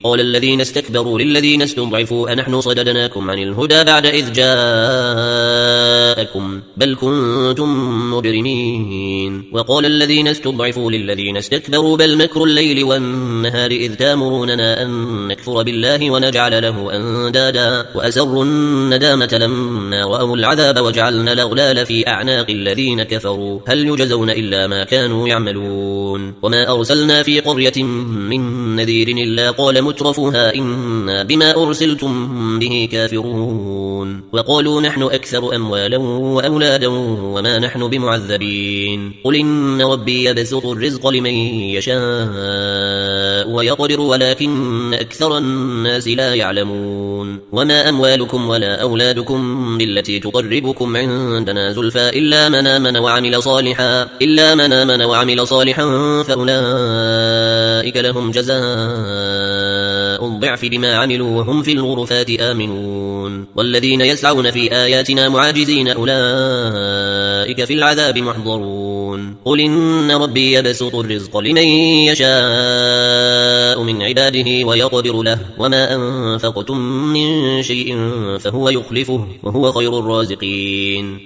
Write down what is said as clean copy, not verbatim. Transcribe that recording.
قال الذين استكبروا للذين استضعفوا أنحن صددناكم عن الهدى بعد إذ جاءكم بل كنتم مجرمين. وقال الذين استضعفوا للذين استكبروا بل مكر الليل والنهار إذ تامروننا أن نكفر بالله ونجعل له أندادا وأسروا الندامة لما رأوا العذاب وجعلنا الأغلال في أعناق الذين كفروا هل يجزون إلا ما كانوا يعملون. وما أرسلنا في قرية من نذير إلا قال مترفوها إنا بما أرسلتم به كافرون وقالوا نحن أكثر أموالا وأولادا وما نحن بمعذبين. قل إن ربي يبسط الرزق لمن يشاء ويقدر ولكن أكثر الناس لا يعلمون. وما أموالكم ولا أولادكم بالتي تقربكم عندنا زلفى إلا من آمن وعمل صالحا فأولئك لهم جزاء الضعف بما عملوا وهم في الغرفات آمنون. والذين يسعون في آياتنا معاجزين أولئك في العذاب محضرون. قل إن ربي يبسط الرزق لمن يشاء من عباده ويقدر له وما أنفقتم من شيء فهو يخلفه وهو خير الرازقين.